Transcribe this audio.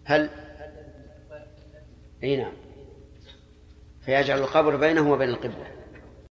هل أي نعم، فيجعل القبر بينه وبين القبلة.